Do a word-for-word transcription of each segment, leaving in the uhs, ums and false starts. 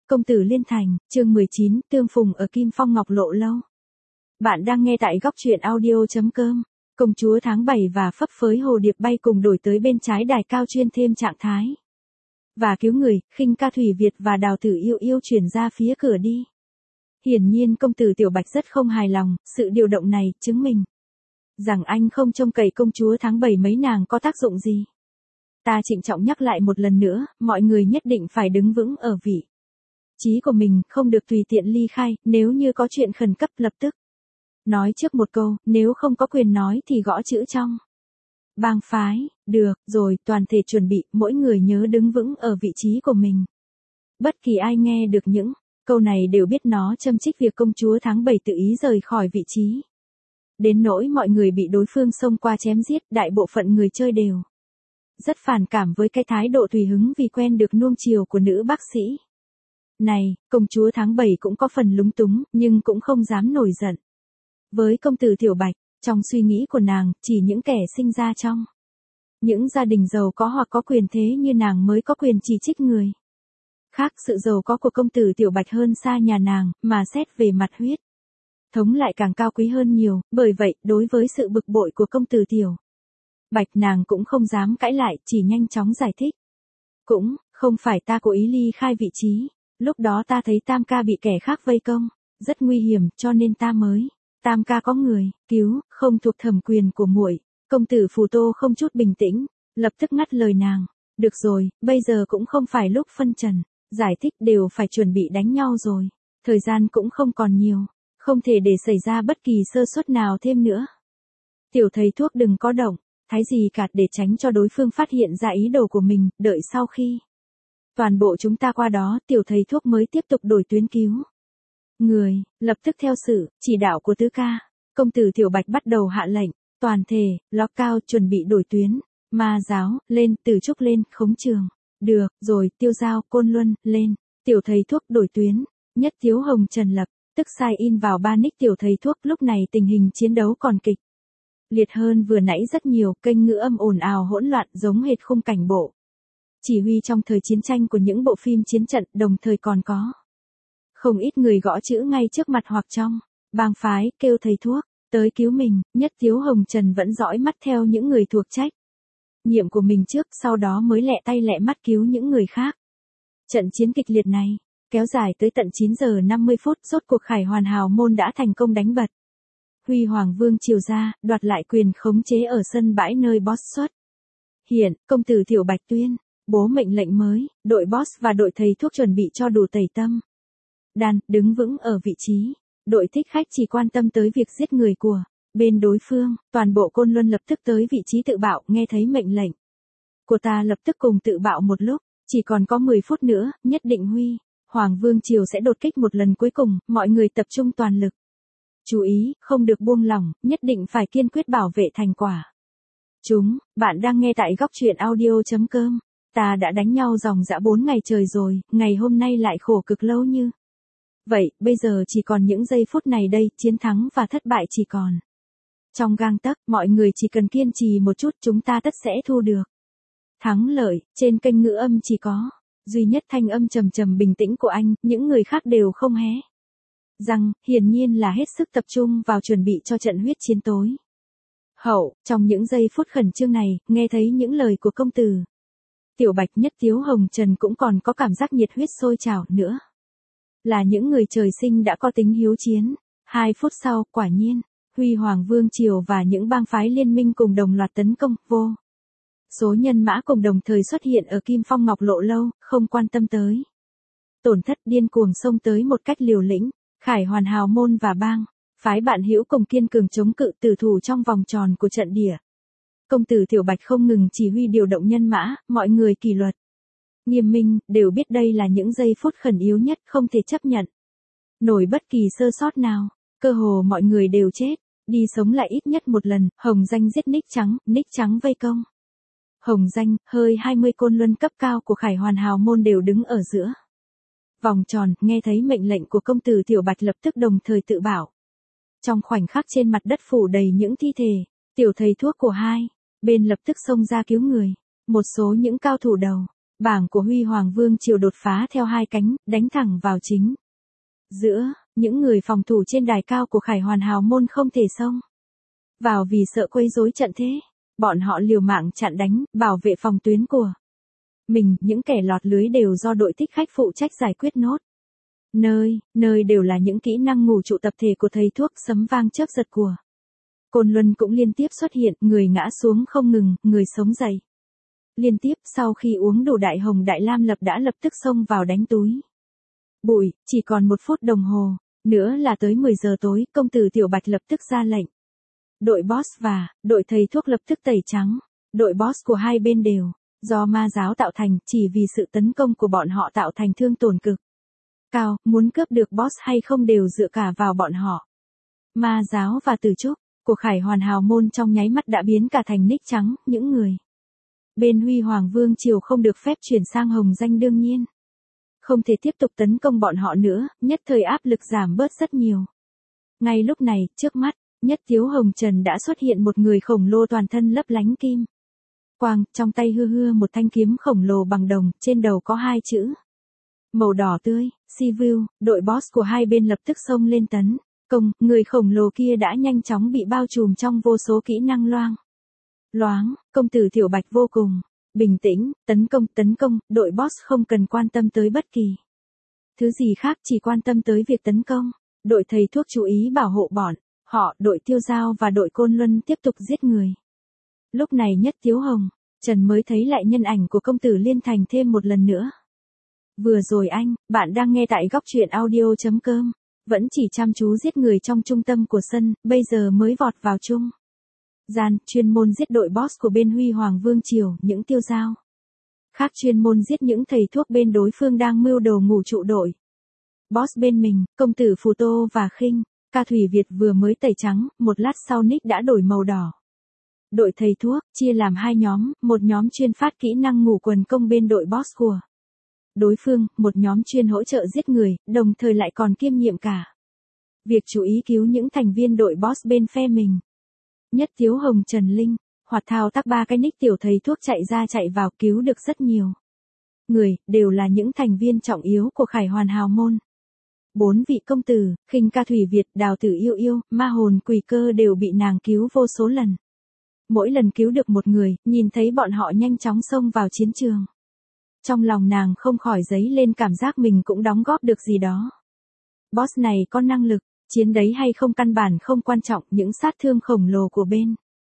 Công tử Liên Thành, chương mười chín, tương phùng ở Kim Phong Ngọc Lộ Lâu. Bạn đang nghe tại góc truyện audio.com. Công chúa tháng bảy và phấp phới hồ điệp bay cùng đổi tới bên trái đài cao chuyên thêm trạng thái. Và cứu người, khinh ca Thủy Việt và Đào Tử Yêu Yêu chuyển ra phía cửa đi. Hiển nhiên công tử Tiểu Bạch rất không hài lòng, sự điều động này chứng minh rằng anh không trông cậy công chúa tháng bảy mấy nàng có tác dụng gì. Ta trịnh trọng nhắc lại một lần nữa, mọi người nhất định phải đứng vững ở vị trí của mình, không được tùy tiện ly khai, nếu như có chuyện khẩn cấp lập tức nói trước một câu, nếu không có quyền nói thì gõ chữ trong bang phái. Được rồi, toàn thể chuẩn bị, mỗi người nhớ đứng vững ở vị trí của mình. Bất kỳ ai nghe được những câu này đều biết nó châm chích việc công chúa tháng bảy tự ý rời khỏi vị trí. Đến nỗi mọi người bị đối phương xông qua chém giết, đại bộ phận người chơi đều rất phản cảm với cái thái độ tùy hứng vì quen được nuông chiều của nữ bác sĩ này. Công chúa tháng bảy cũng có phần lúng túng, nhưng cũng không dám nổi giận với công tử Tiểu Bạch. Trong suy nghĩ của nàng, chỉ những kẻ sinh ra trong những gia đình giàu có hoặc có quyền thế như nàng mới có quyền chỉ trích người khác. Sự giàu có của công tử Tiểu Bạch hơn xa nhà nàng, mà xét về mặt huyết thống lại càng cao quý hơn nhiều, bởi vậy, đối với sự bực bội của công tử Tiểu Bạch nàng cũng không dám cãi lại, chỉ nhanh chóng giải thích. Cũng không phải ta cố ý ly khai vị trí, lúc đó ta thấy Tam ca bị kẻ khác vây công, rất nguy hiểm, cho nên ta mới. Tam ca có người cứu, không thuộc thẩm quyền của muội. Công tử Phù Tô không chút bình tĩnh, lập tức ngắt lời nàng. Được rồi, bây giờ cũng không phải lúc phân trần, giải thích, đều phải chuẩn bị đánh nhau rồi. Thời gian cũng không còn nhiều, không thể để xảy ra bất kỳ sơ suất nào thêm nữa. Tiểu thầy thuốc đừng có động thái gì cả, để tránh cho đối phương phát hiện ra ý đồ của mình. Đợi sau khi toàn bộ chúng ta qua đó, tiểu thầy thuốc mới tiếp tục đổi tuyến cứu người. Lập tức theo sự chỉ đạo của tứ ca, công tử Tiểu Bạch bắt đầu hạ lệnh, toàn thể ló cao, chuẩn bị đổi tuyến. Ma giáo lên, Tử Trúc lên, Khống Trường được rồi, Tiêu Giao, Côn Luân lên, tiểu thầy thuốc đổi tuyến. Nhất Thiếu Hồng Trần lập tức sai in vào ba nick tiểu thầy thuốc. Lúc này tình hình chiến đấu còn kịch liệt hơn vừa nãy rất nhiều, kênh ngữ âm ồn ào hỗn loạn giống hệt khung cảnh bộ chỉ huy trong thời chiến tranh của những bộ phim chiến trận, đồng thời còn có không ít người gõ chữ ngay trước mặt hoặc trong bang phái, kêu thầy thuốc tới cứu mình. Nhất Thiếu Hồng Trần vẫn dõi mắt theo những người thuộc trách nhiệm của mình trước, sau đó mới lẹ tay lẹ mắt cứu những người khác. Trận chiến kịch liệt này kéo dài tới tận chín giờ năm mươi phút, rốt cuộc Khải Hoàn Hào môn đã thành công đánh bật Huy Hoàng Vương Triều ra, đoạt lại quyền khống chế ở sân bãi nơi boss xuất hiện. Công tử Tiểu Bạch tuyên bố mệnh lệnh mới, đội boss và đội thầy thuốc chuẩn bị cho đủ tẩy tâm đan, đứng vững ở vị trí. Đội thích khách chỉ quan tâm tới việc giết người của bên đối phương. Toàn bộ Côn Luân lập tức tới vị trí tự bạo. Nghe thấy mệnh lệnh của ta lập tức cùng tự bạo một lúc. Chỉ còn có mười phút nữa, nhất định Huy Hoàng Vương Triều sẽ đột kích một lần cuối cùng. Mọi người tập trung toàn lực, chú ý, không được buông lỏng, nhất định phải kiên quyết bảo vệ thành quả. Chúng, bạn đang nghe tại góc truyện audio.com. Ta đã đánh nhau dòng dã bốn ngày trời rồi, ngày hôm nay lại khổ cực lâu như vậy, bây giờ chỉ còn những giây phút này đây, chiến thắng và thất bại chỉ còn trong gang tấc. Mọi người chỉ cần kiên trì một chút, chúng ta tất sẽ thu được thắng lợi. Trên kênh ngữ âm chỉ có duy nhất thanh âm trầm trầm bình tĩnh của anh, những người khác đều không hé răng, hiển nhiên là hết sức tập trung vào chuẩn bị cho trận huyết chiến tối hậu. Trong những giây phút khẩn trương này, nghe thấy những lời của công tử Tiểu Bạch, Nhất Thiếu Hồng Trần cũng còn có cảm giác nhiệt huyết sôi trào nữa. Là những người trời sinh đã có tính hiếu chiến. Hai phút sau, quả nhiên, Huy Hoàng Vương Triều và những bang phái liên minh cùng đồng loạt tấn công. Vô số nhân mã cùng đồng thời xuất hiện ở Kim Phong Ngọc Lộ Lâu, không quan tâm tới tổn thất, điên cuồng xông tới một cách liều lĩnh. Khải Hoàn Hào môn và bang phái bạn hữu cùng kiên cường chống cự tử thủ trong vòng tròn của trận địa. Công tử Tiểu Bạch không ngừng chỉ huy điều động nhân mã, mọi người kỷ luật nghiêm minh, đều biết đây là những giây phút khẩn yếu nhất, không thể chấp nhận nổi bất kỳ sơ sót nào. Cơ hồ mọi người đều chết, đi sống lại ít nhất một lần. Hồng Danh giết Ních Trắng, Ních Trắng vây công Hồng Danh. Hơi hai mươi côn luân cấp cao của Khải Hoàn Hào môn đều đứng ở giữa vòng tròn. Nghe thấy mệnh lệnh của công tử Tiểu Bạch lập tức đồng thời tự bảo. Trong khoảnh khắc trên mặt đất phủ đầy những thi thể, tiểu thầy thuốc của hai bên lập tức xông ra cứu người. Một số những cao thủ đầu Bảng của Huy Hoàng Vương Triều đột phá theo hai cánh, đánh thẳng vào chính giữa, những người phòng thủ trên đài cao của Khải Hoàn Hào môn không thể xông vào vì sợ quấy rối trận thế. Bọn họ liều mạng chặn đánh, bảo vệ phòng tuyến của mình, những kẻ lọt lưới đều do đội thích khách phụ trách giải quyết nốt. Nơi, nơi đều là những kỹ năng ngủ trụ tập thể của thầy thuốc, sấm vang chớp giật của Côn Luân cũng liên tiếp xuất hiện, người ngã xuống không ngừng, người sống dậy liên tiếp. Sau khi uống đủ Đại Hồng Đại Lam Lập đã lập tức xông vào đánh túi bụi. Chỉ còn một phút đồng hồ nữa là tới mười giờ tối, công tử Tiểu Bạch lập tức ra lệnh. Đội boss và đội thầy thuốc lập tức tẩy trắng. Đội boss của hai bên đều do ma giáo tạo thành, chỉ vì sự tấn công của bọn họ tạo thành thương tổn cực cao, muốn cướp được boss hay không đều dựa cả vào bọn họ. Ma giáo và Tử Trúc của Khải Hoàn Hào môn trong nháy mắt đã biến cả thành nick trắng, những người bên Huy Hoàng Vương Triều không được phép chuyển sang hồng danh, đương nhiên không thể tiếp tục tấn công bọn họ nữa, nhất thời áp lực giảm bớt rất nhiều. Ngay lúc này, trước mắt Nhất Tiếu Hồng Trần đã xuất hiện một người khổng lồ toàn thân lấp lánh kim quang, trong tay hư hư một thanh kiếm khổng lồ bằng đồng, trên đầu có hai chữ màu đỏ tươi, Sivu. Đội boss của hai bên lập tức xông lên tấn công, người khổng lồ kia đã nhanh chóng bị bao trùm trong vô số kỹ năng loang loáng. Công tử Tiểu Bạch vô cùng bình tĩnh, tấn công, tấn công, đội boss không cần quan tâm tới bất kỳ thứ gì khác, chỉ quan tâm tới việc tấn công. Đội thầy thuốc chú ý bảo hộ bọn họ, đội Tiêu Giao và đội Côn Luân tiếp tục giết người. Lúc này Nhất Tiếu Hồng Trần mới thấy lại nhân ảnh của công tử Liên Thành thêm một lần nữa. Vừa rồi anh, bạn đang nghe tại góc truyện audio chấm com, vẫn chỉ chăm chú giết người trong trung tâm của sân, bây giờ mới vọt vào trung gian, chuyên môn giết đội boss của bên Huy Hoàng Vương Triều, những Tiêu Giao khác chuyên môn giết những thầy thuốc bên đối phương đang mưu đồ ngủ trụ đội boss bên mình. Công tử Phù Tô và Khinh Ca Thủy Việt vừa mới tẩy trắng, một lát sau nick đã đổi màu đỏ. Đội thầy thuốc chia làm hai nhóm, một nhóm chuyên phát kỹ năng ngủ quần công bên đội boss của đối phương, một nhóm chuyên hỗ trợ giết người, đồng thời lại còn kiêm nhiệm cả việc chú ý cứu những thành viên đội boss bên phe mình. Nhất Tiếu Hồng Trần Linh hoạt thao tác ba cái nick tiểu thầy thuốc chạy ra chạy vào, cứu được rất nhiều người, đều là những thành viên trọng yếu của Khải Hoàn Hào môn. Bốn vị công tử, Khinh Ca Thủy Việt, Đào Tử Yêu Yêu, Ma Hồn Quỷ Cơ đều bị nàng cứu vô số lần. Mỗi lần cứu được một người, nhìn thấy bọn họ nhanh chóng xông vào chiến trường, trong lòng nàng không khỏi dấy lên cảm giác mình cũng đóng góp được gì đó. Boss này có năng lực chiến đấy hay không căn bản không quan trọng, những sát thương khổng lồ của bên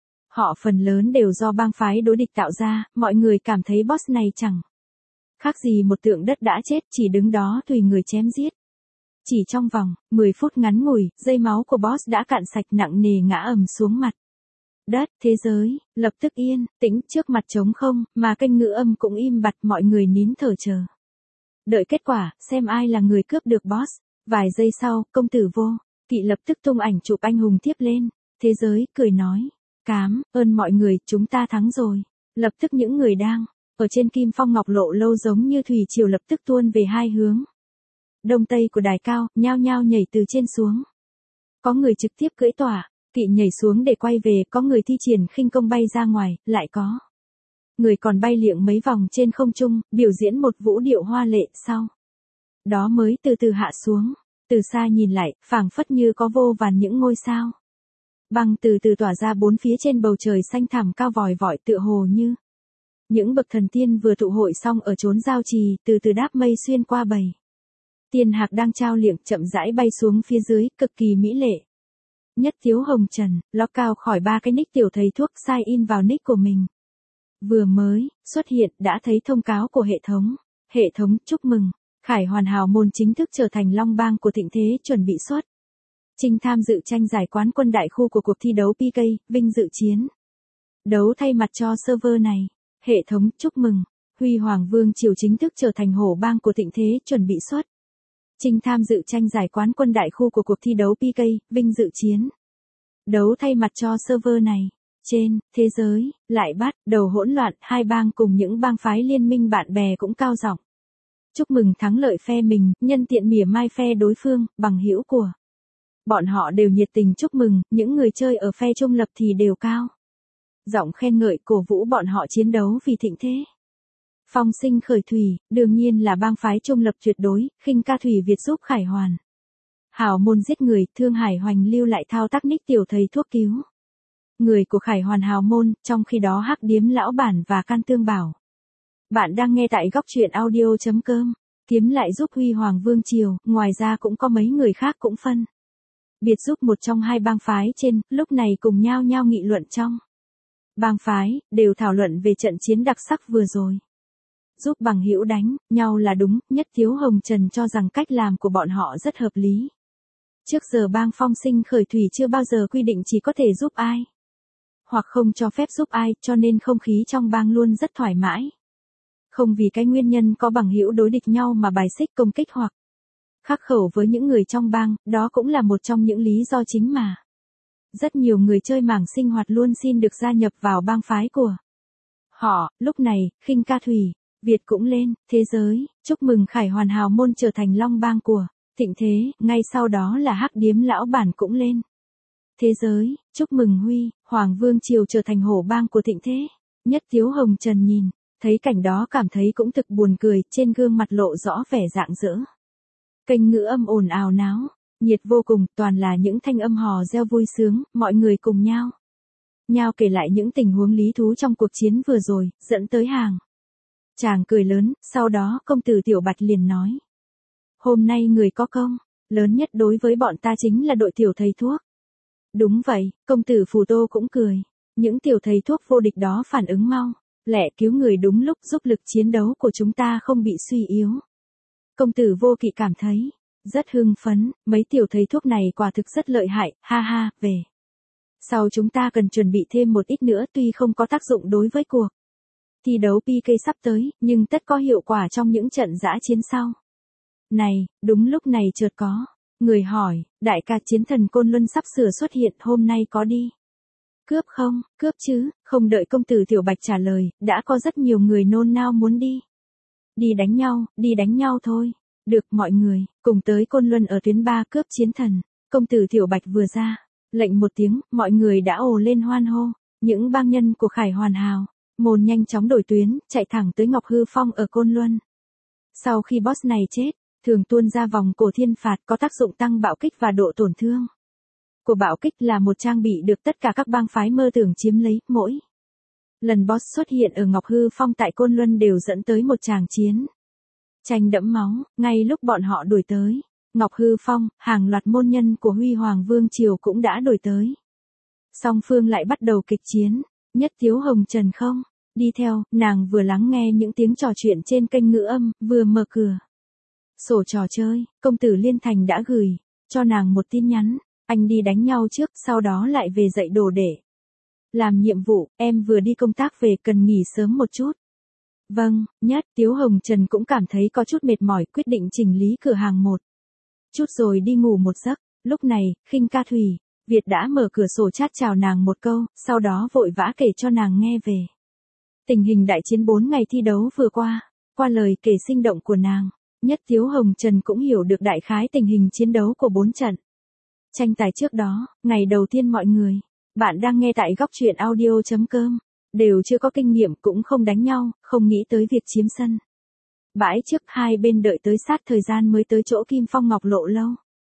họ phần lớn đều do bang phái đối địch tạo ra, mọi người cảm thấy boss này chẳng khác gì một tượng đất đã chết, chỉ đứng đó tùy người chém giết. Chỉ trong vòng mười phút ngắn ngủi, dây máu của boss đã cạn sạch, nặng nề ngã ầm xuống mặt đất. Thế giới lập tức yên tĩnh, trước mặt trống không, mà kênh ngữ âm cũng im bặt, mọi người nín thở chờ đợi kết quả, xem ai là người cướp được boss. Vài giây sau, công tử Vô Kỵ lập tức tung ảnh chụp anh hùng tiếp lên. Thế giới cười nói, cám ơn mọi người, chúng ta thắng rồi. Lập tức những người đang ở trên Kim Phong Ngọc Lộ lâu giống như thủy triều lập tức tuôn về hai hướng đông tây của đài cao, nhao nhao nhảy từ trên xuống. Có người trực tiếp cưỡi tỏa kỵ nhảy xuống để quay về, có người thi triển khinh công bay ra ngoài, lại có người còn bay liệng mấy vòng trên không trung, biểu diễn một vũ điệu hoa lệ, sau đó mới từ từ hạ xuống. Từ xa nhìn lại, phảng phất như có vô vàn những ngôi sao băng từ từ tỏa ra bốn phía trên bầu trời xanh thẳm cao vòi vọi, tựa hồ như những bậc thần tiên vừa tụ hội xong ở chốn giao trì, từ từ đáp mây xuyên qua bầy tiên hạc đang trao liệng, chậm rãi bay xuống phía dưới, cực kỳ mỹ lệ. Nhất Tiếu Hồng Trần ló cao khỏi ba cái nick tiểu thầy thuốc, sai in vào nick của mình. Vừa mới xuất hiện đã thấy thông cáo của hệ thống. Hệ thống chúc mừng, Khải Hoàn Hào môn chính thức trở thành Long Bang của thịnh thế, chuẩn bị xuất chinh tham dự tranh giải quán quân đại khu của cuộc thi đấu pê ca, vinh dự chiến đấu thay mặt cho server này. Hệ thống chúc mừng, Huy Hoàng Vương Triều chính thức trở thành hổ bang của thịnh thế, chuẩn bị xuất chinh tham dự tranh giải quán quân đại khu của cuộc thi đấu pê ca, vinh dự chiến đấu thay mặt cho server này. Trên thế giới lại bắt đầu hỗn loạn, hai bang cùng những bang phái liên minh bạn bè cũng cao giọng chúc mừng thắng lợi phe mình, nhân tiện mỉa mai phe đối phương. Bằng hữu của bọn họ đều nhiệt tình chúc mừng, những người chơi ở phe trung lập thì đều cao giọng khen ngợi, cổ vũ bọn họ chiến đấu vì thịnh thế. Phong Sinh Khởi Thủy, đương nhiên là bang phái trung lập tuyệt đối, khinh ca Thủy Việt giúp Khải Hoàn. Hảo môn giết người, Thương Hải Hoành lưu lại thao tác ních tiểu thầy thuốc cứu người của Khải Hoàn hào môn, trong khi đó Hắc Điếm lão bản và Can Tương Bảo. Bạn đang nghe tại góc truyện audio.com. Kiếm lại giúp Huy Hoàng Vương Triều, ngoài ra cũng có mấy người khác cũng phân biệt giúp một trong hai bang phái trên, lúc này cùng nhau nhau nghị luận trong bang phái, đều thảo luận về trận chiến đặc sắc vừa rồi. Giúp bằng hữu đánh nhau là đúng, nhất Thiếu Hồng Trần cho rằng cách làm của bọn họ rất hợp lý. Trước giờ bang Phong Sinh Khởi Thủy chưa bao giờ quy định chỉ có thể giúp ai, hoặc không cho phép giúp ai, cho nên không khí trong bang luôn rất thoải mái. Không vì cái nguyên nhân có bằng hữu đối địch nhau mà bài xích công kích hoặc khắc khẩu với những người trong bang, đó cũng là một trong những lý do chính mà rất nhiều người chơi mảng sinh hoạt luôn xin được gia nhập vào bang phái của họ. Lúc này, khinh ca Thủy Việt cũng lên thế giới, chúc mừng Khải Hoàn hào môn trở thành long bang của thịnh thế, ngay sau đó là Hắc Điếm lão bản cũng lên thế giới, chúc mừng Huy Hoàng Vương Triều trở thành hổ bang của thịnh thế. Nhất Thiếu Hồng Trần nhìn thấy cảnh đó cảm thấy cũng thực buồn cười, trên gương mặt lộ rõ vẻ rạng rỡ. Kênh ngữ âm ồn ào náo nhiệt vô cùng, toàn là những thanh âm hò reo vui sướng, mọi người cùng nhau nhau kể lại những tình huống lý thú trong cuộc chiến vừa rồi, dẫn tới hàng chàng cười lớn. Sau đó công tử Tiểu Bạch liền nói, hôm nay người có công lớn nhất đối với bọn ta chính là đội tiểu thầy thuốc. Đúng vậy, công tử Phù Tô cũng cười. Những tiểu thầy thuốc vô địch đó phản ứng mau lẹ cứu người đúng lúc, giúp lực chiến đấu của chúng ta không bị suy yếu. Công tử Vô Kỵ cảm thấy rất hưng phấn, mấy tiểu thầy thuốc này quả thực rất lợi hại, ha ha. Về sau chúng ta cần chuẩn bị thêm một ít nữa, tuy không có tác dụng đối với cuộc thi đấu pê ca sắp tới, nhưng tất có hiệu quả trong những trận dã chiến sau. Này, đúng lúc này chợt có người hỏi, đại ca chiến thần Côn Luân sắp sửa xuất hiện, hôm nay có đi cướp không? Cướp chứ. Không đợi công tử Tiểu Bạch trả lời, đã có rất nhiều người nôn nao muốn đi. Đi đánh nhau, đi đánh nhau thôi. Được, mọi người, cùng tới Côn Luân ở tuyến ba cướp chiến thần. Công tử Tiểu Bạch vừa ra lệnh một tiếng, mọi người đã ồ lên hoan hô. Những bang nhân của Khải Hoàn hào môn nhanh chóng đổi tuyến, chạy thẳng tới Ngọc Hư Phong ở Côn Luân. Sau khi boss này chết, thường tuôn ra vòng cổ thiên phạt có tác dụng tăng bạo kích và độ tổn thương của bạo kích, là một trang bị được tất cả các bang phái mơ tưởng chiếm lấy. Mỗi lần boss xuất hiện ở Ngọc Hư Phong tại Côn Luân đều dẫn tới một tràng chiến tranh đẫm máu. Ngay lúc bọn họ đuổi tới Ngọc Hư Phong, hàng loạt môn nhân của Huy Hoàng Vương Triều cũng đã đuổi tới. Song phương lại bắt đầu kịch chiến. Nhất Thiếu Hồng Trần không đi theo, nàng vừa lắng nghe những tiếng trò chuyện trên kênh ngữ âm, vừa mở cửa sổ trò chơi. Công tử Liên Thành đã gửi cho nàng một tin nhắn, anh đi đánh nhau trước, sau đó lại về dạy đồ để làm nhiệm vụ, em vừa đi công tác về, cần nghỉ sớm một chút. Vâng. Nhất Thiếu Hồng Trần cũng cảm thấy có chút mệt mỏi, quyết định chỉnh lý cửa hàng một chút rồi đi ngủ một giấc. Lúc này, khinh ca Thủy Việt đã mở cửa sổ chat chào nàng một câu, sau đó vội vã kể cho nàng nghe về tình hình đại chiến bốn ngày thi đấu vừa qua. Qua lời kể sinh động của nàng, Nhất Thiếu Hồng Trần cũng hiểu được đại khái tình hình chiến đấu của bốn trận tranh tài trước đó. Ngày đầu tiên mọi người, bạn đang nghe tại góc truyện audio.com, đều chưa có kinh nghiệm, cũng không đánh nhau, không nghĩ tới việc chiếm sân bãi trước, hai bên đợi tới sát thời gian mới tới chỗ Kim Phong Ngọc Lộ lâu.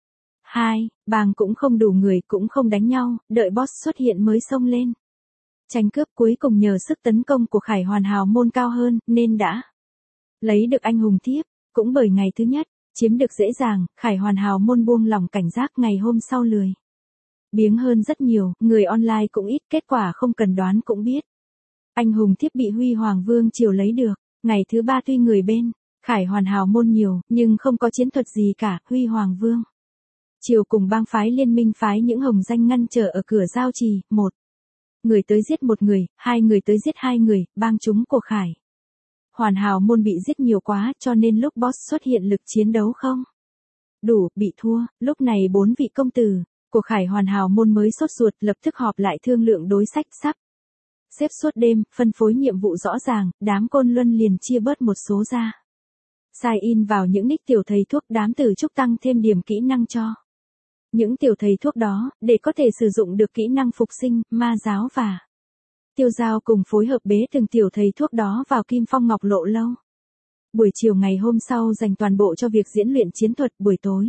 Hai, bang cũng không đủ người, cũng không đánh nhau, đợi boss xuất hiện mới xông lên tranh cướp. Cuối cùng nhờ sức tấn công của Khải Hoàn hào môn cao hơn, nên đã lấy được anh hùng thiếp. Cũng bởi ngày thứ nhất chiếm được dễ dàng, Khải Hoàn hào môn buông lỏng cảnh giác, ngày hôm sau lười biếng hơn rất nhiều, người online cũng ít, kết quả không cần đoán cũng biết. Anh hùng thiếp bị Huy Hoàng Vương Triều lấy được. Ngày thứ ba tuy người bên Khải Hoàn hào môn nhiều, nhưng không có chiến thuật gì cả. Huy Hoàng Vương Triều cùng bang phái liên minh phái những hồng danh ngăn trở ở cửa giao trì, một người tới giết một người, hai người tới giết hai người. Bang chúng của Khải Hoàn hào môn bị giết nhiều quá, cho nên lúc boss xuất hiện lực chiến đấu không đủ, bị thua. Lúc này bốn vị công tử của Khải Hoàn hào môn mới sốt ruột, lập tức họp lại thương lượng đối sách. Sắp xếp suốt đêm, phân phối nhiệm vụ rõ ràng, đám Côn Luân liền chia bớt một số ra. Sai in vào những nick tiểu thầy thuốc, đám Tử Trúc tăng thêm điểm kỹ năng cho những tiểu thầy thuốc đó, để có thể sử dụng được kỹ năng phục sinh, ma giáo và Tiêu Giao cùng phối hợp bế từng tiểu thầy thuốc đó vào Kim Phong Ngọc Lộ lâu. Buổi chiều ngày hôm sau dành toàn bộ cho việc diễn luyện chiến thuật, buổi tối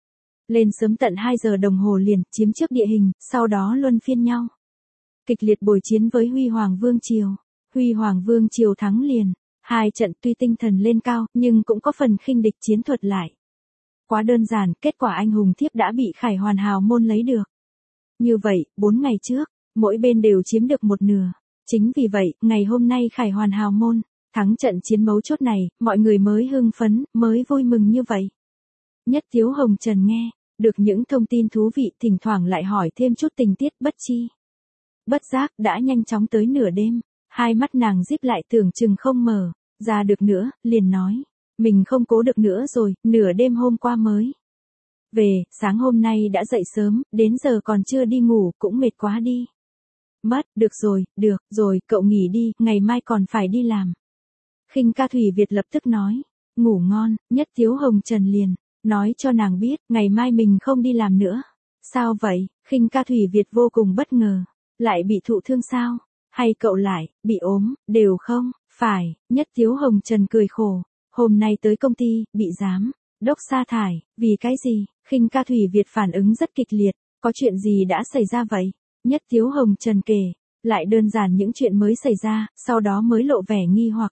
lên sớm tận hai giờ đồng hồ liền, chiếm trước địa hình, sau đó luân phiên nhau kịch liệt bồi chiến với Huy Hoàng Vương Triều. Huy Hoàng Vương Triều thắng liền, hai trận tuy tinh thần lên cao, nhưng cũng có phần khinh địch, chiến thuật lại quá đơn giản, kết quả anh hùng thiếp đã bị Khải Hoàn Hào môn lấy được. Như vậy, bốn ngày trước, mỗi bên đều chiếm được một nửa. Chính vì vậy, ngày hôm nay Khải Hoàn Hào môn thắng trận chiến mấu chốt này, mọi người mới hưng phấn, mới vui mừng như vậy. Nhất Tiếu Hồng Trần nghe được những thông tin thú vị, thỉnh thoảng lại hỏi thêm chút tình tiết, bất chi bất giác đã nhanh chóng tới nửa đêm, hai mắt nàng díp lại tưởng chừng không mở ra được nữa, liền nói, mình không cố được nữa rồi, nửa đêm hôm qua mới về, sáng hôm nay đã dậy sớm, đến giờ còn chưa đi ngủ, cũng mệt quá đi mất. Được rồi, được rồi, cậu nghỉ đi, ngày mai còn phải đi làm. Khinh Ca Thủy Việt lập tức nói, ngủ ngon. Nhất Tiếu Hồng Trần liền nói cho nàng biết, ngày mai mình không đi làm nữa. Sao vậy? Khinh Ca Thủy Việt vô cùng bất ngờ. Lại bị thụ thương sao? Hay cậu lại bị ốm? Đều không phải. Nhất Tiếu Hồng Trần cười khổ, hôm nay tới công ty, bị giám đốc sa thải. Vì cái gì? Khinh Ca Thủy Việt phản ứng rất kịch liệt. Có chuyện gì đã xảy ra vậy? Nhất Tiếu Hồng Trần kể lại đơn giản những chuyện mới xảy ra, sau đó mới lộ vẻ nghi hoặc.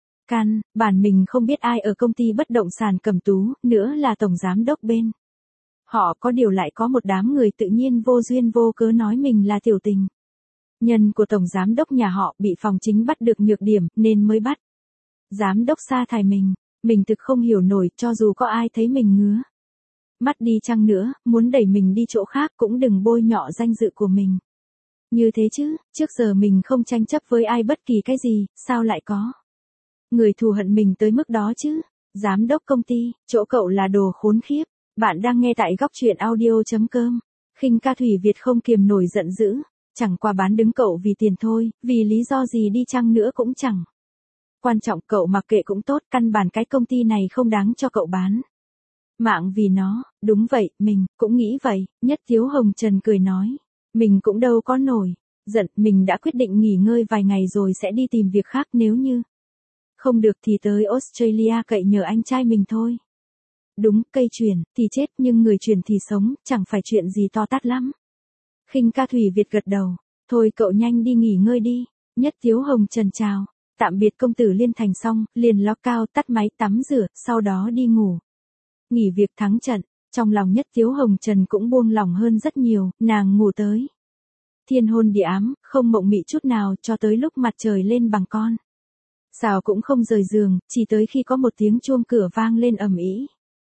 Căn bản mình không biết ai ở công ty bất động sản Cẩm Tú, nữa là tổng giám đốc bên họ, có điều lại có một đám người tự nhiên vô duyên vô cớ nói mình là tiểu tình nhân của tổng giám đốc nhà họ, bị phòng chính bắt được nhược điểm nên mới bắt giám đốc sa thải mình. Mình thực không hiểu nổi, cho dù có ai thấy mình ngứa mắt đi chăng nữa, muốn đẩy mình đi chỗ khác cũng đừng bôi nhọ danh dự của mình như thế chứ. Trước giờ mình không tranh chấp với ai bất kỳ cái gì, sao lại có người thù hận mình tới mức đó chứ. Giám đốc công ty, chỗ cậu là đồ khốn khiếp. Bạn đang nghe tại góc truyện audio.com. Khinh Ca Thủy Việt không kiềm nổi giận dữ, chẳng qua bán đứng cậu vì tiền thôi, vì lý do gì đi chăng nữa cũng chẳng quan trọng, cậu mặc kệ cũng tốt, căn bản cái công ty này không đáng cho cậu bán mạng vì nó. Đúng vậy, mình cũng nghĩ vậy. Nhất Tiếu Hồng Trần cười nói, mình cũng đâu có nổi giận, mình đã quyết định nghỉ ngơi vài ngày rồi sẽ đi tìm việc khác, nếu như không được thì tới Australia cậy nhờ anh trai mình thôi. Đúng, cây chuyển thì chết nhưng người chuyển thì sống, chẳng phải chuyện gì to tát lắm. Khinh Ca Thủy Việt gật đầu, thôi cậu nhanh đi nghỉ ngơi đi. Nhất Tiếu Hồng Trần chào tạm biệt công tử Liên Thành xong, liền ló cao, tắt máy, tắm rửa, sau đó đi ngủ. Nghỉ việc thắng trận, trong lòng Nhất Tiếu Hồng Trần cũng buông lỏng hơn rất nhiều, nàng ngủ tới thiên hôn địa ám, không mộng mị chút nào, cho tới lúc mặt trời lên bằng con sao cũng không rời giường, chỉ tới khi có một tiếng chuông cửa vang lên ầm ĩ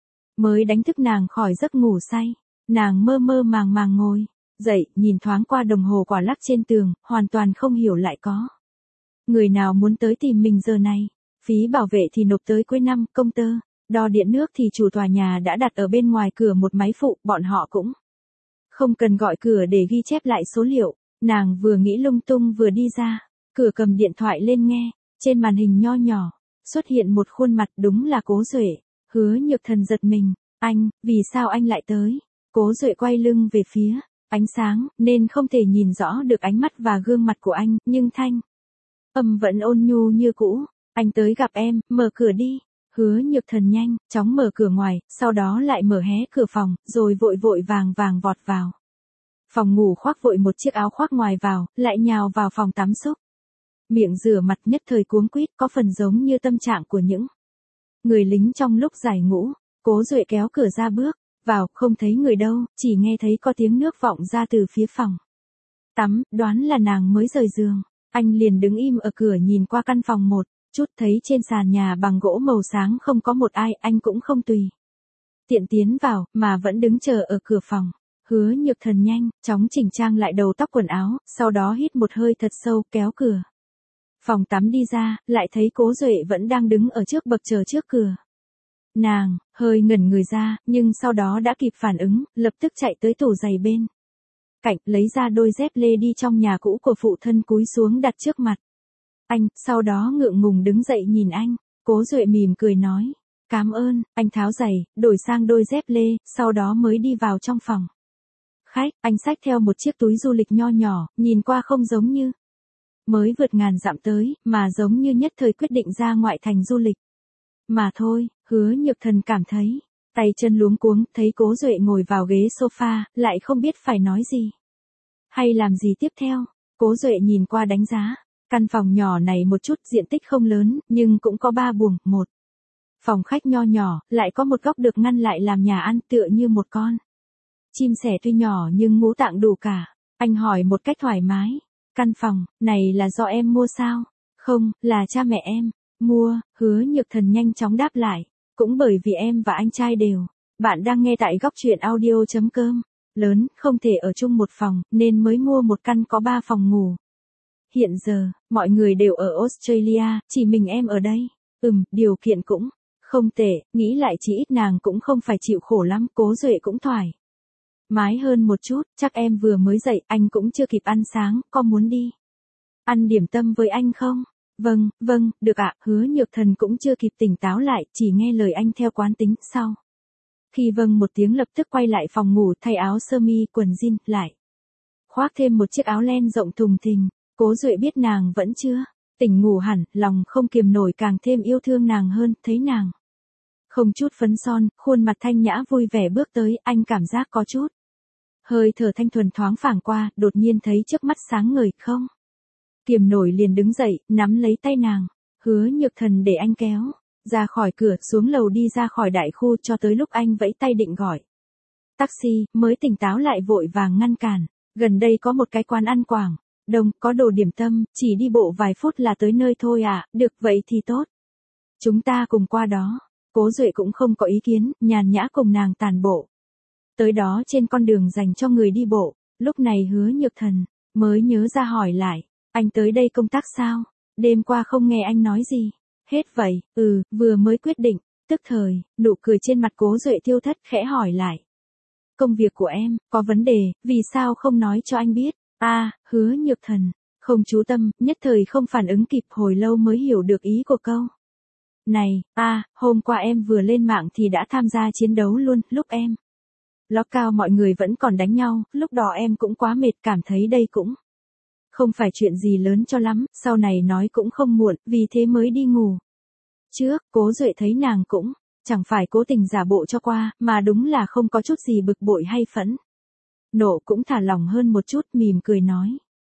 mới đánh thức nàng khỏi giấc ngủ say. Nàng mơ mơ màng màng ngồi dậy, nhìn thoáng qua đồng hồ quả lắc trên tường, hoàn toàn không hiểu lại có người nào muốn tới tìm mình giờ này. Phí bảo vệ thì nộp tới cuối năm, công tơ đo điện nước thì chủ tòa nhà đã đặt ở bên ngoài cửa một máy phụ, bọn họ cũng không cần gọi cửa để ghi chép lại số liệu. Nàng vừa nghĩ lung tung vừa đi ra cửa, cầm điện thoại lên nghe. Trên màn hình nho nhỏ xuất hiện một khuôn mặt, đúng là Cố Duệ. Hứa Nhược Thần giật mình, anh, vì sao anh lại tới? Cố Duệ quay lưng về phía ánh sáng, nên không thể nhìn rõ được ánh mắt và gương mặt của anh, nhưng thanh âm vẫn ôn nhu như cũ. Anh tới gặp em, mở cửa đi. Hứa Nhược Thần nhanh chóng mở cửa ngoài, sau đó lại mở hé cửa phòng, rồi vội vội vàng vàng vọt vào phòng ngủ, khoác vội một chiếc áo khoác ngoài vào, lại nhào vào phòng tắm xúc miệng rửa mặt, nhất thời cuống quýt, có phần giống như tâm trạng của những người lính trong lúc giải ngũ. Cố Duệ kéo cửa ra bước vào, không thấy người đâu, chỉ nghe thấy có tiếng nước vọng ra từ phía phòng tắm, đoán là nàng mới rời giường. Anh liền đứng im ở cửa nhìn qua căn phòng một chút, thấy trên sàn nhà bằng gỗ màu sáng không có một ai, anh cũng không tùy tiện tiến vào, mà vẫn đứng chờ ở cửa phòng. Hứa Nhược Thần nhanh chóng chỉnh trang lại đầu tóc quần áo, sau đó hít một hơi thật sâu, kéo cửa phòng tắm đi ra, lại thấy Cố Duệ vẫn đang đứng ở trước bậc chờ trước cửa. Nàng hơi ngẩn người ra, nhưng sau đó đã kịp phản ứng, lập tức chạy tới tủ giày bên cạnh, lấy ra đôi dép lê đi trong nhà cũ của phụ thân, cúi xuống đặt trước mặt anh, sau đó ngượng ngùng đứng dậy nhìn anh. Cố Duệ mỉm cười nói, cảm ơn. Anh tháo giày, đổi sang đôi dép lê, sau đó mới đi vào trong phòng khách. Anh xách theo một chiếc túi du lịch nho nhỏ, nhìn qua không giống như mới vượt ngàn dặm tới, mà giống như nhất thời quyết định ra ngoại thành du lịch. Mà thôi, Hứa Nhược Thần cảm thấy, tay chân luống cuống, thấy Cố Duệ ngồi vào ghế sofa, lại không biết phải nói gì. Hay làm gì tiếp theo, Cố Duệ nhìn qua đánh giá, căn phòng nhỏ này một chút diện tích không lớn, nhưng cũng có ba buồng, một phòng khách nho nhỏ, lại có một góc được ngăn lại làm nhà ăn tựa như một con chim sẻ tuy nhỏ nhưng ngũ tạng đủ cả. Anh hỏi một cách thoải mái, căn phòng này là do em mua sao? Không, là cha mẹ em mua. Hứa Nhược Thần nhanh chóng đáp lại, cũng bởi vì em và anh trai đều. Bạn đang nghe tại góc truyện audio.com. Lớn, không thể ở chung một phòng, nên mới mua một căn có ba phòng ngủ. Hiện giờ, mọi người đều ở Australia, chỉ mình em ở đây. Ừm, điều kiện cũng không tệ, nghĩ lại chỉ ít nàng cũng không phải chịu khổ lắm, Cố Duệ cũng thoải mái hơn một chút, chắc em vừa mới dậy, anh cũng chưa kịp ăn sáng, có muốn đi ăn điểm tâm với anh không? Vâng, vâng, được ạ. Hứa Nhược Thần cũng chưa kịp tỉnh táo lại, chỉ nghe lời anh theo quán tính, sau khi vâng một tiếng lập tức quay lại phòng ngủ thay áo sơ mi, quần jean, lại khoác thêm một chiếc áo len rộng thùng thình. Cố Duệ biết nàng vẫn chưa tỉnh ngủ hẳn, lòng không kiềm nổi càng thêm yêu thương nàng hơn, thấy nàng không chút phấn son, khuôn mặt thanh nhã vui vẻ bước tới, anh cảm giác có chút hơi thở thanh thuần thoáng phảng qua, đột nhiên thấy trước mắt sáng ngời, không kiềm nổi liền đứng dậy, nắm lấy tay nàng. Hứa Nhược Thần để anh kéo ra khỏi cửa, xuống lầu đi ra khỏi đại khu, cho tới lúc anh vẫy tay định gọi taxi, mới tỉnh táo lại vội vàng ngăn cản. Gần đây có một cái quán ăn Quảng Đông, có đồ điểm tâm, chỉ đi bộ vài phút là tới nơi thôi à, được vậy thì tốt. Chúng ta cùng qua đó. Cố Duệ cũng không có ý kiến, nhàn nhã cùng nàng tàn bộ. Tới đó trên con đường dành cho người đi bộ, lúc này Hứa Nhược Thần mới nhớ ra hỏi lại, anh tới đây công tác sao? Đêm qua không nghe anh nói gì. Hết vậy, ừ, vừa mới quyết định. Tức thời, nụ cười trên mặt Cố Duệ tiêu thất, khẽ hỏi lại. Công việc của em, có vấn đề, vì sao không nói cho anh biết? A, à, Hứa Nhược Thần không chú tâm, nhất thời không phản ứng kịp, hồi lâu mới hiểu được ý của câu này. A, à, hôm qua em vừa lên mạng thì đã tham gia chiến đấu luôn, lúc em ló cao mọi người vẫn còn đánh nhau, lúc đó em cũng quá mệt, cảm thấy đây cũng không phải chuyện gì lớn cho lắm, sau này nói cũng không muộn, vì thế mới đi ngủ. Trước, Cố Duệ thấy nàng cũng chẳng phải cố tình giả bộ cho qua, mà đúng là không có chút gì bực bội hay phẫn nộ, cũng thả lỏng hơn một chút, mỉm cười nói.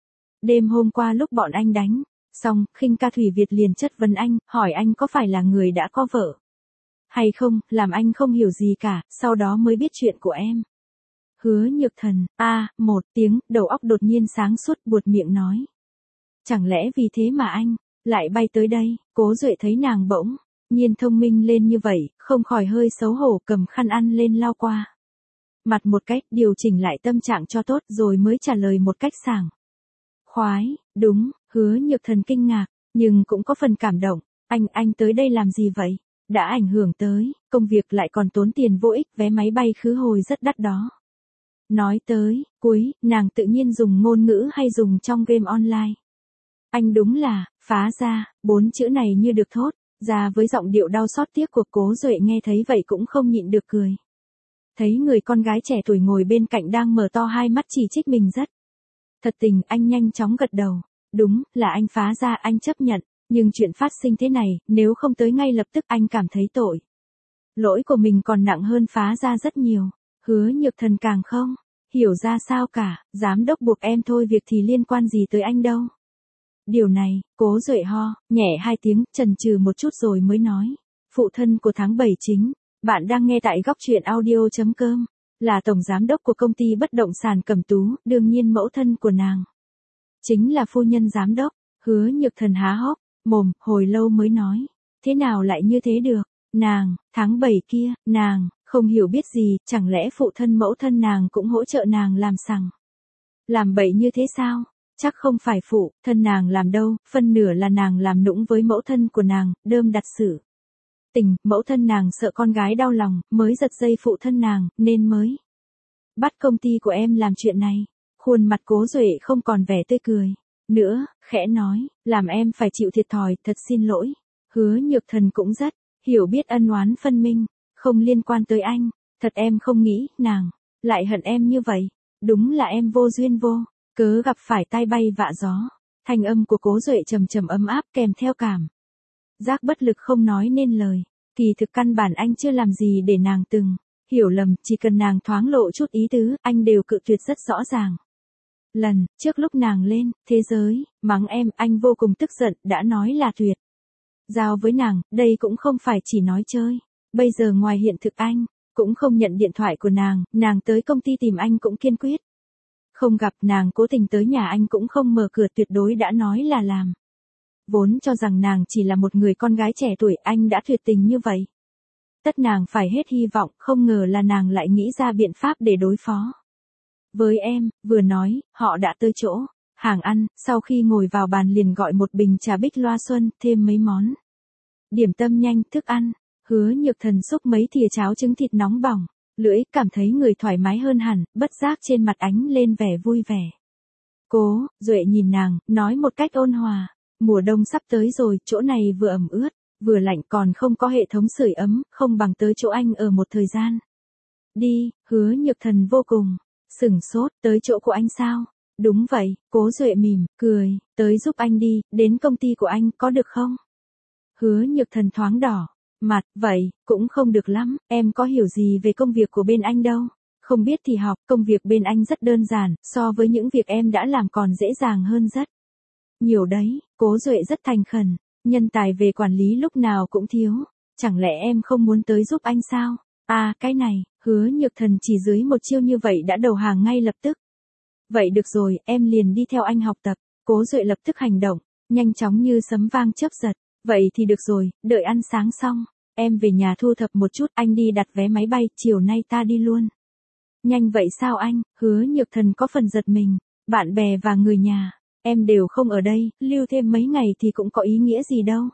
Đêm hôm qua lúc bọn anh đánh xong, Khinh Ca Thủy Việt liền chất vấn anh, hỏi anh có phải là người đã có vợ hay không, làm anh không hiểu gì cả, sau đó mới biết chuyện của em. Hứa Nhược Thần, a, à, một tiếng, đầu óc đột nhiên sáng suốt, buột miệng nói. Chẳng lẽ vì thế mà anh lại bay tới đây? Cố Duệ thấy nàng bỗng nhiên thông minh lên như vậy, không khỏi hơi xấu hổ, cầm khăn ăn lên lau qua mặt một cách, điều chỉnh lại tâm trạng cho tốt, rồi mới trả lời một cách sảng khoái. Đúng. Hứa Nhược Thần kinh ngạc, nhưng cũng có phần cảm động. Anh, anh tới đây làm gì vậy? Đã ảnh hưởng tới công việc, lại còn tốn tiền vô ích, vé máy bay khứ hồi rất đắt đó. Nói tới cuối, nàng tự nhiên dùng ngôn ngữ hay dùng trong game online. Anh đúng là phá ra, bốn chữ này như được thốt ra với giọng điệu đau xót tiếc của Cố Duệ, nghe thấy vậy cũng không nhịn được cười. Thấy người con gái trẻ tuổi ngồi bên cạnh đang mở to hai mắt chỉ trích mình rất thật tình, anh nhanh chóng gật đầu. Đúng, là anh phá ra, anh chấp nhận. Nhưng chuyện phát sinh thế này, nếu không tới ngay lập tức anh cảm thấy tội lỗi của mình còn nặng hơn phá ra rất nhiều. Hứa Nhược Thần càng không hiểu ra sao cả, giám đốc buộc em thôi việc thì liên quan gì tới anh đâu. Điều này, Cố Duệ ho nhẹ hai tiếng, chần chừ một chút rồi mới nói. Phụ thân của tháng bảy chính, bạn đang nghe tại góc truyện audio.com, là tổng giám đốc của công ty bất động sản Cẩm Tú, đương nhiên mẫu thân của nàng chính là phu nhân giám đốc. Hứa Nhược Thần há hốc mồm, hồi lâu mới nói. Thế nào lại như thế được? Nàng, tháng bảy kia, nàng không hiểu biết gì, chẳng lẽ phụ thân mẫu thân nàng cũng hỗ trợ nàng làm sằng làm bậy như thế sao? Chắc không phải phụ thân nàng làm đâu, phân nửa là nàng làm nũng với mẫu thân của nàng, đơm đặt sự tình, mẫu thân nàng sợ con gái đau lòng, mới giật dây phụ thân nàng, nên mới bắt công ty của em làm chuyện này. Khuôn mặt Cố Duệ không còn vẻ tươi cười nữa, khẽ nói, làm em phải chịu thiệt thòi, thật xin lỗi. Hứa Nhược Thần cũng rất hiểu biết ân oán phân minh, không liên quan tới anh, thật em không nghĩ nàng lại hận em như vậy, đúng là em vô duyên vô cớ gặp phải tai bay vạ gió. Thanh âm của Cố Duệ trầm trầm ấm áp kèm theo cảm giác bất lực không nói nên lời. Kỳ thực căn bản anh chưa làm gì để nàng từng hiểu lầm, chỉ cần nàng thoáng lộ chút ý tứ, anh đều cự tuyệt rất rõ ràng. Lần trước lúc nàng lên thế giới mắng em, anh vô cùng tức giận, đã nói là tuyệt giao với nàng, đây cũng không phải chỉ nói chơi. Bây giờ ngoài hiện thực anh cũng không nhận điện thoại của nàng, nàng tới công ty tìm anh cũng kiên quyết không gặp, nàng cố tình tới nhà anh cũng không mở cửa, tuyệt đối đã nói là làm. Vốn cho rằng nàng chỉ là một người con gái trẻ tuổi, anh đã tuyệt tình như vậy. Tất nàng phải hết hy vọng, không ngờ là nàng lại nghĩ ra biện pháp để đối phó với em. Vừa nói, họ đã tới chỗ hàng ăn, sau khi ngồi vào bàn liền gọi một bình trà bích loa xuân, thêm mấy món điểm tâm nhanh, thức ăn. Hứa Nhược Thần xúc mấy thìa cháo trứng thịt nóng bỏng, lưỡi cảm thấy người thoải mái hơn hẳn, bất giác trên mặt ánh lên vẻ vui vẻ. Cố Duệ nhìn nàng, nói một cách ôn hòa, mùa đông sắp tới rồi, chỗ này vừa ẩm ướt, vừa lạnh, còn không có hệ thống sưởi ấm, không bằng tới chỗ anh ở một thời gian. Đi. Hứa Nhược Thần vô cùng sửng sốt, tới chỗ của anh sao? Đúng vậy. Cố Duệ mỉm cười, tới giúp anh đi, đến công ty của anh, có được không? Hứa Nhược Thần thoáng đỏ mặt, vậy, cũng không được lắm, em có hiểu gì về công việc của bên anh đâu. Không biết thì học, công việc bên anh rất đơn giản, so với những việc em đã làm còn dễ dàng hơn rất nhiều đấy. Cố Duệ rất thành khẩn, nhân tài về quản lý lúc nào cũng thiếu, chẳng lẽ em không muốn tới giúp anh sao? À, cái này, Hứa Nhược Thần chỉ dưới một chiêu như vậy đã đầu hàng ngay lập tức. Vậy được rồi, em liền đi theo anh học tập. Cố Duệ lập tức hành động, nhanh chóng như sấm vang chớp giật. Vậy thì được rồi, đợi ăn sáng xong, em về nhà thu thập một chút, anh đi đặt vé máy bay, chiều nay ta đi luôn. Nhanh vậy sao anh? Hứa Nhược Thần có phần giật mình, bạn bè và người nhà, em đều không ở đây, lưu thêm mấy ngày thì cũng có ý nghĩa gì đâu.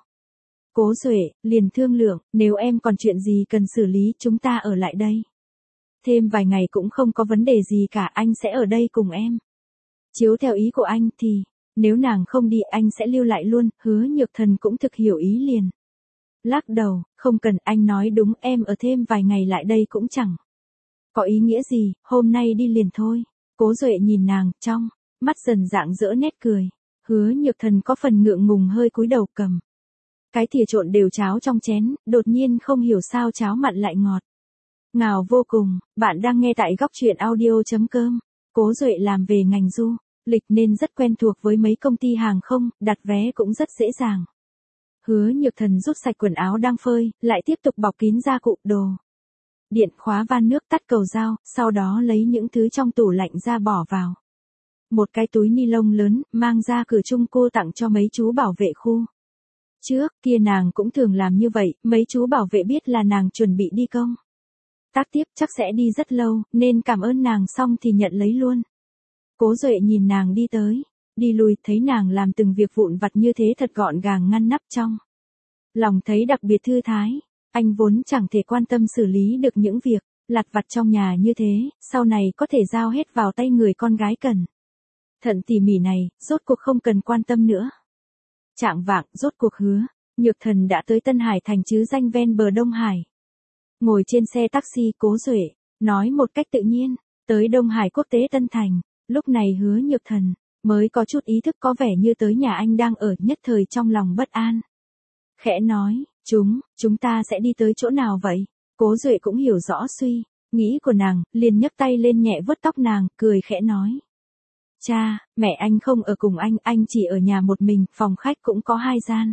Cố Duệ liền thương lượng, nếu em còn chuyện gì cần xử lý, chúng ta ở lại đây thêm vài ngày cũng không có vấn đề gì cả, anh sẽ ở đây cùng em. Chiếu theo ý của anh thì, nếu nàng không đi anh sẽ lưu lại luôn. Hứa Nhược Thần cũng thực hiểu ý liền lắc đầu, không cần, anh nói đúng, em ở thêm vài ngày lại đây cũng chẳng có ý nghĩa gì, hôm nay đi liền thôi. Cố Duệ nhìn nàng, trong mắt dần rạng rỡ nét cười. Hứa Nhược Thần có phần ngượng ngùng hơi cúi đầu cầm cái thìa trộn đều cháo trong chén, đột nhiên không hiểu sao cháo mặn lại ngọt ngào vô cùng. Bạn đang nghe tại góc truyện audio chấm com. Cố Duệ làm về ngành du lịch nên rất quen thuộc với mấy công ty hàng không, đặt vé cũng rất dễ dàng. Hứa Nhược Thần rút sạch quần áo đang phơi, lại tiếp tục bọc kín gia cụ, đồ điện, khóa van nước, tắt cầu dao, sau đó lấy những thứ trong tủ lạnh ra bỏ vào một cái túi ni lông lớn, mang ra cửa chung cô tặng cho mấy chú bảo vệ khu. Trước kia nàng cũng thường làm như vậy, mấy chú bảo vệ biết là nàng chuẩn bị đi công tác tiếp, chắc sẽ đi rất lâu, nên cảm ơn nàng xong thì nhận lấy luôn. Cố Duệ nhìn nàng đi tới, đi lui, thấy nàng làm từng việc vụn vặt như thế thật gọn gàng ngăn nắp, trong lòng thấy đặc biệt thư thái. Anh vốn chẳng thể quan tâm xử lý được những việc lặt vặt trong nhà như thế, sau này có thể giao hết vào tay người con gái cần thận tỉ mỉ này, rốt cuộc không cần quan tâm nữa. Chạng vạng, rốt cuộc Hứa Nhược Thần đã tới Tân Hải thành chứ danh ven bờ Đông Hải. Ngồi trên xe taxi, Cố Duệ nói một cách tự nhiên, tới Đông Hải Quốc tế Tân Thành. Lúc này Hứa Nhược Thần mới có chút ý thức, có vẻ như tới nhà anh đang ở, nhất thời trong lòng bất an. Khẽ nói, chúng, chúng ta sẽ đi tới chỗ nào vậy? Cố Duệ cũng hiểu rõ suy nghĩ của nàng, liền nhấc tay lên nhẹ vuốt tóc nàng, cười khẽ nói. Cha, mẹ anh không ở cùng anh, anh chỉ ở nhà một mình, phòng khách cũng có hai gian.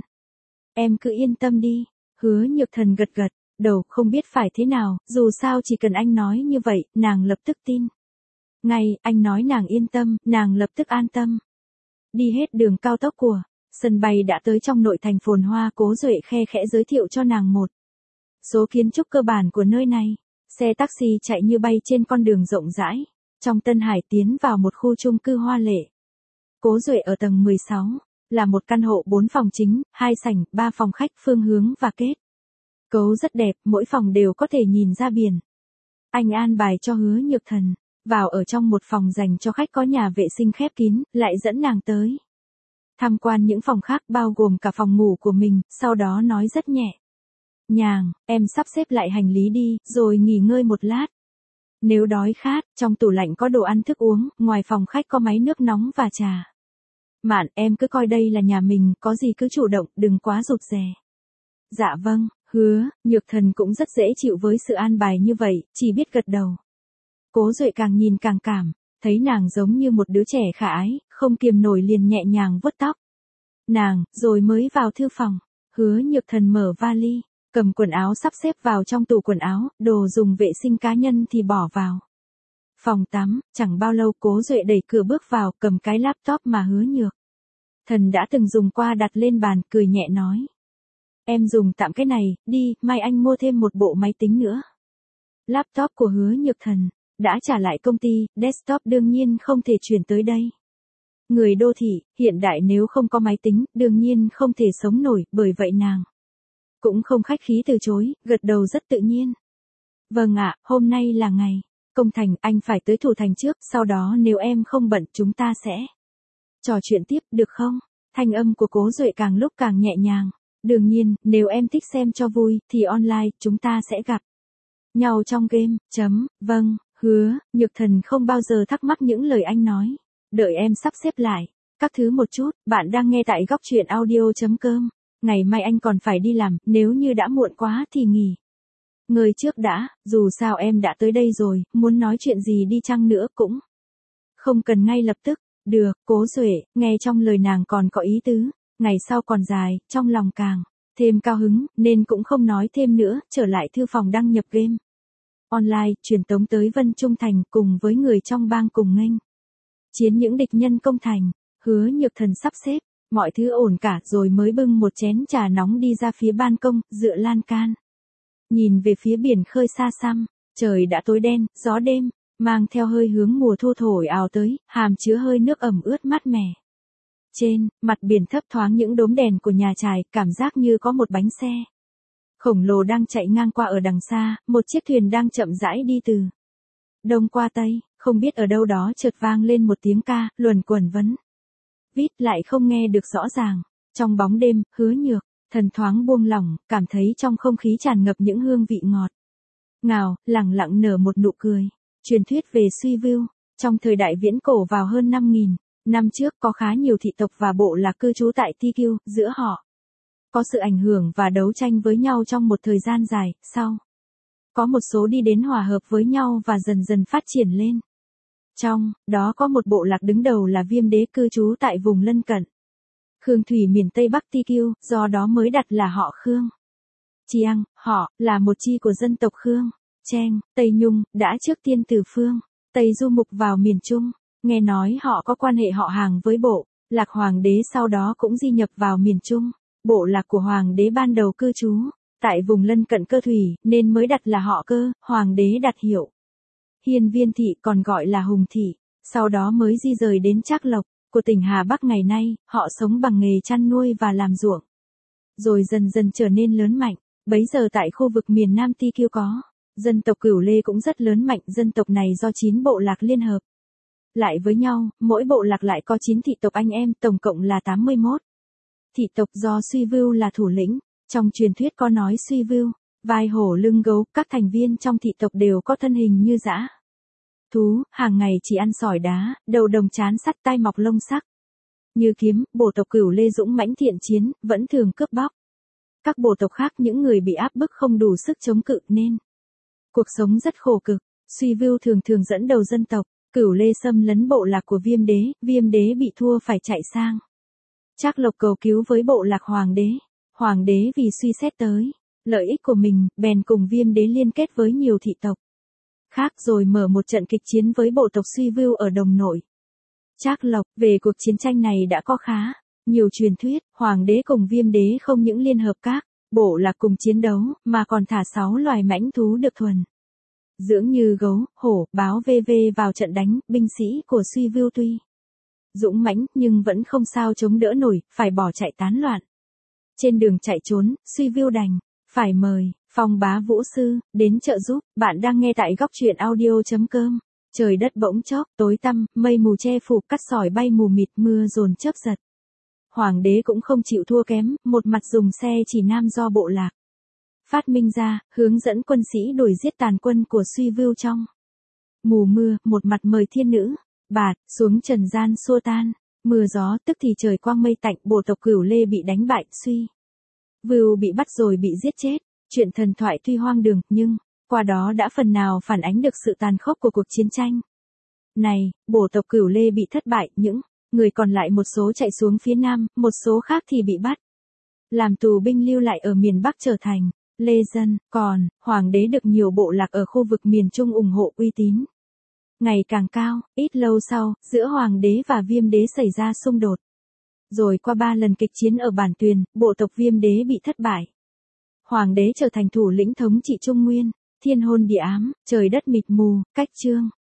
Em cứ yên tâm đi. Hứa Nhược Thần gật gật đầu, không biết phải thế nào, dù sao chỉ cần anh nói như vậy, nàng lập tức tin. Ngay, anh nói nàng yên tâm, nàng lập tức an tâm. Đi hết đường cao tốc của sân bay đã tới trong nội thành phồn hoa. Cố Duệ khe khẽ giới thiệu cho nàng một số kiến trúc cơ bản của nơi này. Xe taxi chạy như bay trên con đường rộng rãi trong Tân Hải, tiến vào một khu chung cư hoa lệ. Cố Duệ ở tầng mười sáu, là một căn hộ bốn phòng chính, hai sảnh, ba phòng khách, phương hướng và kết cấu rất đẹp, mỗi phòng đều có thể nhìn ra biển. Anh an bài cho Hứa Nhược Thần vào ở trong một phòng dành cho khách có nhà vệ sinh khép kín, lại dẫn nàng tới tham quan những phòng khác, bao gồm cả phòng ngủ của mình, sau đó nói rất nhẹ nhàng, em sắp xếp lại hành lý đi, rồi nghỉ ngơi một lát. Nếu đói khát, trong tủ lạnh có đồ ăn thức uống, ngoài phòng khách có máy nước nóng và trà Mạn, em cứ coi đây là nhà mình, có gì cứ chủ động, đừng quá rụt rè. Dạ vâng, Hứa Nhược Thần cũng rất dễ chịu với sự an bài như vậy, chỉ biết gật đầu. Cố Duệ càng nhìn càng cảm, thấy nàng giống như một đứa trẻ khả ái, không kiềm nổi liền nhẹ nhàng vuốt tóc. Nàng, rồi mới vào thư phòng. Hứa Nhược Thần mở vali, cầm quần áo sắp xếp vào trong tủ quần áo, đồ dùng vệ sinh cá nhân thì bỏ vào phòng tắm. Chẳng bao lâu Cố Duệ đẩy cửa bước vào, cầm cái laptop mà Hứa Nhược Thần đã từng dùng qua đặt lên bàn, cười nhẹ nói. Em dùng tạm cái này, đi, mai anh mua thêm một bộ máy tính nữa. Laptop của Hứa Nhược Thần đã trả lại công ty, desktop đương nhiên không thể chuyển tới đây. Người đô thị, hiện đại nếu không có máy tính, đương nhiên không thể sống nổi, bởi vậy nàng cũng không khách khí từ chối, gật đầu rất tự nhiên. Vâng ạ, hôm nay là ngày công thành, anh phải tới thủ thành trước, sau đó nếu em không bận chúng ta sẽ trò chuyện tiếp, được không? Thanh âm của Cố Duệ càng lúc càng nhẹ nhàng. Đương nhiên, nếu em thích xem cho vui, thì online, chúng ta sẽ gặp nhau trong game, chấm, vâng, Hứa Nhược Thần không bao giờ thắc mắc những lời anh nói. Đợi em sắp xếp lại các thứ một chút, bạn đang nghe tại góc truyện audio.com. Ngày mai anh còn phải đi làm, nếu như đã muộn quá thì nghỉ ngơi trước đã, dù sao em đã tới đây rồi, muốn nói chuyện gì đi chăng nữa cũng không cần ngay lập tức. Được, Cố Duệ, nghe trong lời nàng còn có ý tứ, ngày sau còn dài, trong lòng càng thêm cao hứng, nên cũng không nói thêm nữa, trở lại thư phòng đăng nhập game online, truyền tống tới Vân Trung Thành cùng với người trong bang cùng nghênh chiến những địch nhân công thành. Hứa Nhược Thần sắp xếp mọi thứ ổn cả rồi mới bưng một chén trà nóng đi ra phía ban công, dựa lan can, nhìn về phía biển khơi xa xăm. Trời đã tối đen, gió đêm mang theo hơi hướng mùa thu thổi ào tới, hàm chứa hơi nước ẩm ướt mát mẻ. Trên mặt biển thấp thoáng những đốm đèn của nhà chài, cảm giác như có một bánh xe khổng lồ đang chạy ngang qua ở đằng xa, một chiếc thuyền đang chậm rãi đi từ đông qua tây. Không biết ở đâu đó chợt vang lên một tiếng ca, luẩn quẩn vấn vít lại không nghe được rõ ràng. Trong bóng đêm, Hứa Nhược Thần thoáng buông lỏng, cảm thấy trong không khí tràn ngập những hương vị ngọt ngào, lẳng lặng nở một nụ cười. Truyền thuyết về Suy Vưu, trong thời đại viễn cổ vào hơn năm nghìn năm trước có khá nhiều thị tộc và bộ lạc cư trú tại Ti Kiêu, giữa họ có sự ảnh hưởng và đấu tranh với nhau trong một thời gian dài, sau có một số đi đến hòa hợp với nhau và dần dần phát triển lên. Trong đó có một bộ lạc đứng đầu là Viêm Đế cư trú tại vùng lân cận Khương Thủy miền Tây Bắc Ti Kiêu, do đó mới đặt là họ Khương. Chiang, họ, là một chi của dân tộc Khương, Cheng, Tây Nhung, đã trước tiên từ phương Tây du mục vào miền Trung. Nghe nói họ có quan hệ họ hàng với bộ lạc Hoàng đế, sau đó cũng di nhập vào miền Trung. Bộ lạc của Hoàng đế ban đầu cư trú tại vùng lân cận Cơ Thủy, nên mới đặt là họ Cơ. Hoàng đế đặt hiệu Hiên Viên thị, còn gọi là Hùng thị, sau đó mới di rời đến Trác Lộc của tỉnh Hà Bắc. Ngày nay, họ sống bằng nghề chăn nuôi và làm ruộng, rồi dần dần trở nên lớn mạnh. Bấy giờ tại khu vực miền Nam Ti Kiêu có dân tộc Cửu Lê cũng rất lớn mạnh. Dân tộc này do chín bộ lạc liên hợp lại với nhau, mỗi bộ lạc lại có chín thị tộc anh em, tổng cộng là tám mươi mốt thị tộc, do Suy Vưu là thủ lĩnh. Trong truyền thuyết có nói Suy Vưu vai hổ lưng gấu, các thành viên trong thị tộc đều có thân hình như dã thú, hàng ngày chỉ ăn sỏi đá, đầu đồng trán sắt, tai mọc lông sắc như kiếm. Bộ tộc Cửu Lê dũng mãnh thiện chiến, vẫn thường cướp bóc các bộ tộc khác. Những người bị áp bức không đủ sức chống cự nên cuộc sống rất khổ cực. Suy Vưu thường thường dẫn đầu dân tộc Cửu Lê xâm lấn bộ lạc của Viêm Đế, Viêm Đế bị thua phải chạy sang Trác Lộc cầu cứu với bộ lạc Hoàng đế. Hoàng đế vì suy xét tới lợi ích của mình, bèn cùng Viêm Đế liên kết với nhiều thị tộc khác, rồi mở một trận kịch chiến với bộ tộc Suy Vưu ở đồng nội Trác Lộc. Về cuộc chiến tranh này đã có khá nhiều truyền thuyết. Hoàng đế cùng Viêm Đế không những liên hợp các bộ lạc cùng chiến đấu, mà còn thả sáu loài mãnh thú được thuần dưỡng như gấu, hổ, báo vân vân vào trận đánh. Binh sĩ của Suy Vưu tuy dũng mãnh nhưng vẫn không sao chống đỡ nổi, phải bỏ chạy tán loạn. Trên đường chạy trốn, Suy Vưu đành phải mời Phong Bá Vũ sư đến trợ giúp. Bạn đang nghe tại góc truyện audio.com. Trời đất bỗng chốc tối tăm, mây mù che phủ, cát sỏi bay mù mịt, mưa dồn chớp giật. Hoàng đế cũng không chịu thua kém, một mặt dùng xe chỉ nam do bộ lạc phát minh ra, hướng dẫn quân sĩ đuổi giết tàn quân của Suy Vưu trong mù mưa, một mặt mời thiên nữ Bạt xuống trần gian xua tan Mưa gió, tức thì trời quang mây tạnh, bộ tộc Cửu Lê bị đánh bại, suy. Vưu bị bắt rồi bị giết chết. Chuyện thần thoại tuy hoang đường, nhưng, qua đó đã phần nào phản ánh được sự tàn khốc của cuộc chiến tranh. Này, bộ tộc Cửu Lê bị thất bại, những người còn lại một số chạy xuống phía Nam, một số khác thì bị bắt. Làm tù binh lưu lại ở miền Bắc trở thành lê dân, còn, hoàng đế được nhiều bộ lạc ở khu vực miền Trung ủng hộ uy tín. Ngày càng cao, ít lâu sau, giữa hoàng đế và Viêm đế xảy ra xung đột. Rồi qua ba lần kịch chiến ở Bản Tuyền, bộ tộc Viêm đế bị thất bại. Hoàng đế trở thành thủ lĩnh thống trị Trung Nguyên, thiên hôn địa ám, trời đất mịt mù, cách chương.